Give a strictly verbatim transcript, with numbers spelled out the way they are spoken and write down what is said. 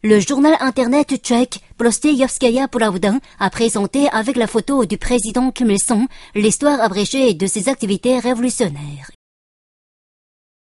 Le journal internet tchèque Prostějovskaïa Pravda a présenté avec la photo du président Kim Il-sung l'histoire abrégée de ses activités révolutionnaires.